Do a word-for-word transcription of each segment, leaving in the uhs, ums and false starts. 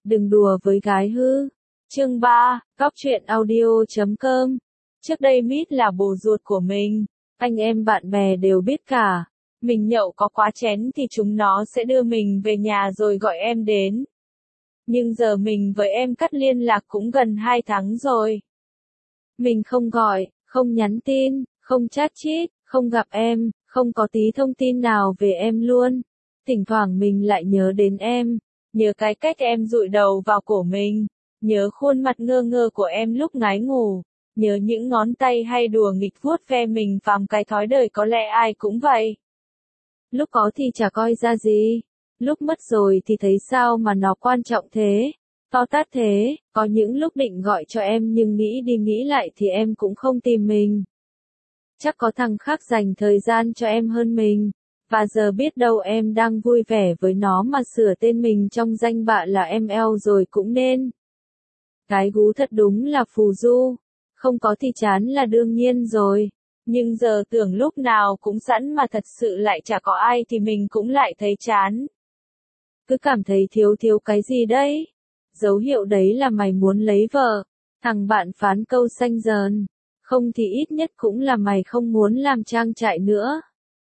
Đừng đùa với gái hư. Chương ba, Cóc truyện audio chấm com. Trước đây Mít là bồ ruột của mình, anh em bạn bè đều biết cả. Mình nhậu có quá chén thì chúng nó sẽ đưa mình về nhà rồi gọi em đến. Nhưng giờ mình với em cắt liên lạc cũng gần hai tháng rồi. Mình không gọi, không nhắn tin, không chat chít, không gặp em, không có tí thông tin nào về em luôn. Thỉnh thoảng mình lại nhớ đến em, nhớ cái cách em dụi đầu vào cổ mình, nhớ khuôn mặt ngơ ngơ của em lúc ngái ngủ, nhớ những ngón tay hay đùa nghịch vuốt ve mình phàm cái thói đời có lẽ ai cũng vậy. Lúc có thì chả coi ra gì, lúc mất rồi thì thấy sao mà nó quan trọng thế, to tát thế, có những lúc định gọi cho em nhưng nghĩ đi nghĩ lại thì em cũng không tìm mình. Chắc có thằng khác dành thời gian cho em hơn mình, và giờ biết đâu em đang vui vẻ với nó mà sửa tên mình trong danh bạ là em eo rồi cũng nên. Cái gú thật đúng là phù du, không có thì chán là đương nhiên rồi, nhưng giờ tưởng lúc nào cũng sẵn mà thật sự lại chả có ai thì mình cũng lại thấy chán. Cứ cảm thấy thiếu thiếu cái gì đấy. Dấu hiệu đấy là mày muốn lấy vợ. Thằng bạn phán câu xanh dờn. Không thì ít nhất cũng là mày không muốn làm trang trại nữa.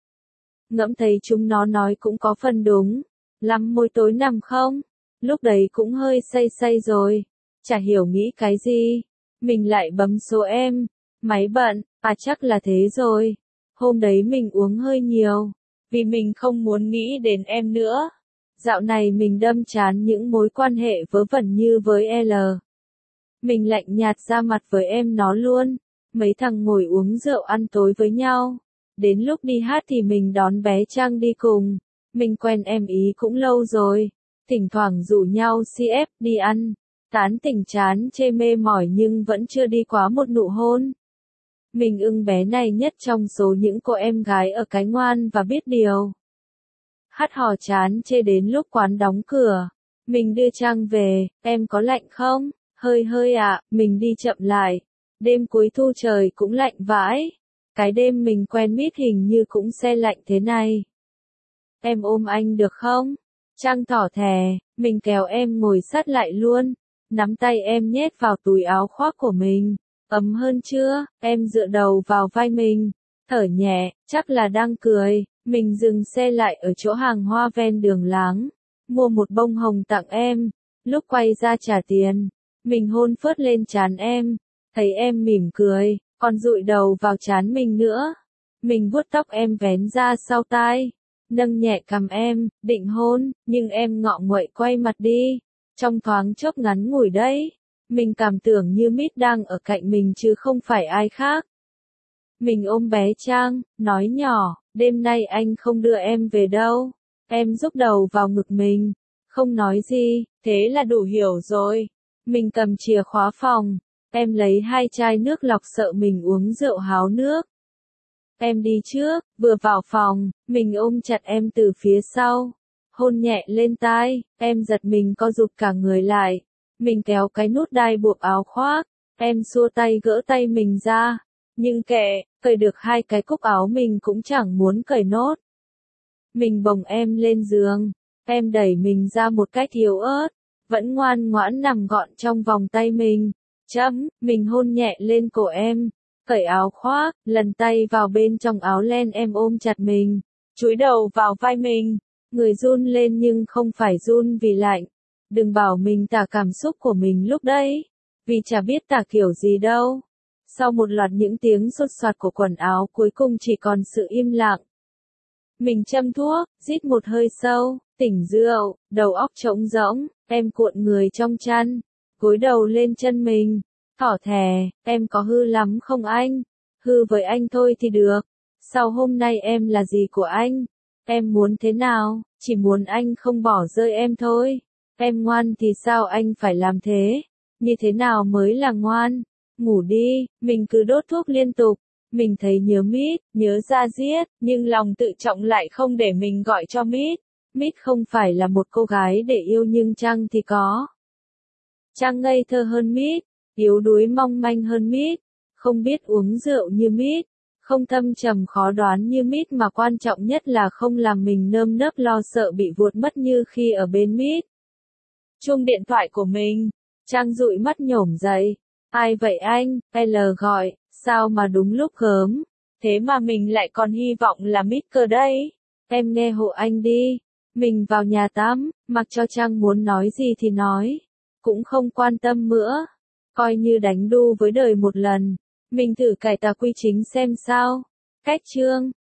Ngẫm thấy chúng nó nói cũng có phần đúng. Lắm môi tối nằm không? Lúc đấy cũng hơi say say rồi. Chả hiểu nghĩ cái gì. Mình lại bấm số em. Máy bận, à chắc là thế rồi. Hôm đấy mình uống hơi nhiều. Vì mình không muốn nghĩ đến em nữa. Dạo này mình đâm chán những mối quan hệ vớ vẩn như với L. Mình lạnh nhạt ra mặt với em nó luôn. Mấy thằng ngồi uống rượu ăn tối với nhau. Đến lúc đi hát thì mình đón bé Trang đi cùng. Mình quen em ý cũng lâu rồi. Thỉnh thoảng rủ nhau xê ép đi ăn. Tán tỉnh chán chê mê mỏi nhưng vẫn chưa đi quá một nụ hôn. Mình ưng bé này nhất trong số những cô em gái ở cái ngoan và biết điều. Hát hò chán chê đến lúc quán đóng cửa. Mình đưa Trang về, em có lạnh không? Hơi hơi ạ, à, mình đi chậm lại. Đêm cuối thu trời cũng lạnh vãi. Cái đêm mình quen Mít hình như cũng se lạnh thế này. Em ôm anh được không? Trang tỏ thè, mình kéo em ngồi sát lại luôn. Nắm tay em nhét vào túi áo khoác của mình. Ấm hơn chưa? Em dựa đầu vào vai mình. Thở nhẹ, chắc là đang cười. Mình dừng xe lại ở chỗ hàng hoa ven đường láng. Mua một bông hồng tặng em. Lúc quay ra trả tiền. Mình hôn phớt lên trán em. Thấy em mỉm cười, còn dụi đầu vào trán mình nữa. Mình vuốt tóc em vén ra sau tai. Nâng nhẹ cằm em, định hôn, nhưng em ngọ nguậy quay mặt đi. Trong thoáng chốc ngắn ngủi đấy. Mình cảm tưởng như Mít đang ở cạnh mình chứ không phải ai khác. Mình ôm bé Trang, nói nhỏ, đêm nay anh không đưa em về đâu. Em rúc đầu vào ngực mình. Không nói gì, thế là đủ hiểu rồi. Mình cầm chìa khóa phòng. Em lấy hai chai nước lọc sợ mình uống rượu háo nước. Em đi trước, vừa vào phòng, mình ôm chặt em từ phía sau. Hôn nhẹ lên tai, em giật mình co rụt cả người lại. Mình kéo cái nút đai buộc áo khoác. Em xua tay gỡ tay mình ra. Nhưng kệ, cởi được hai cái cúc áo mình cũng chẳng muốn cởi nốt. Mình bồng em lên giường. Em đẩy mình ra một cách yếu ớt. Vẫn ngoan ngoãn nằm gọn trong vòng tay mình. Chấm, mình hôn nhẹ lên cổ em. Cởi áo khoác, lần tay vào bên trong áo len em ôm chặt mình. Chúi đầu vào vai mình. Người run lên nhưng không phải run vì lạnh. Đừng bảo mình tả cảm xúc của mình lúc đấy. Vì chả biết tả kiểu gì đâu. Sau một loạt những tiếng sột soạt của quần áo cuối cùng chỉ còn sự im lặng. Mình châm thuốc, rít một hơi sâu, tỉnh rượu, đầu óc trống rỗng, em cuộn người trong chăn, gối đầu lên chân mình, thỏ thè, em có hư lắm không anh? Hư với anh thôi thì được. Sau hôm nay em là gì của anh? Em muốn thế nào? Chỉ muốn anh không bỏ rơi em thôi. Em ngoan thì sao anh phải làm thế? Như thế nào mới là ngoan? Ngủ đi, mình cứ đốt thuốc liên tục. Mình thấy nhớ Mít, nhớ ra diết, nhưng lòng tự trọng lại không để mình gọi cho Mít. Mít không phải là một cô gái để yêu nhưng Trang thì có. Trang ngây thơ hơn Mít, yếu đuối mong manh hơn Mít, không biết uống rượu như Mít, không thâm trầm khó đoán như Mít mà quan trọng nhất là không làm mình nơm nớp lo sợ bị vuột mất như khi ở bên Mít. Chuông điện thoại của mình. Trang dụi mắt nhổm dậy. Ai vậy anh? L gọi. Sao mà đúng lúc gớm. Thế mà mình lại còn hy vọng là mít cơ đấy. Em nghe hộ anh đi. Mình vào nhà tắm, mặc cho Trang muốn nói gì thì nói. Cũng không quan tâm nữa. Coi như đánh đu với đời một lần. Mình thử cải tà quy chính xem sao. Cách chương.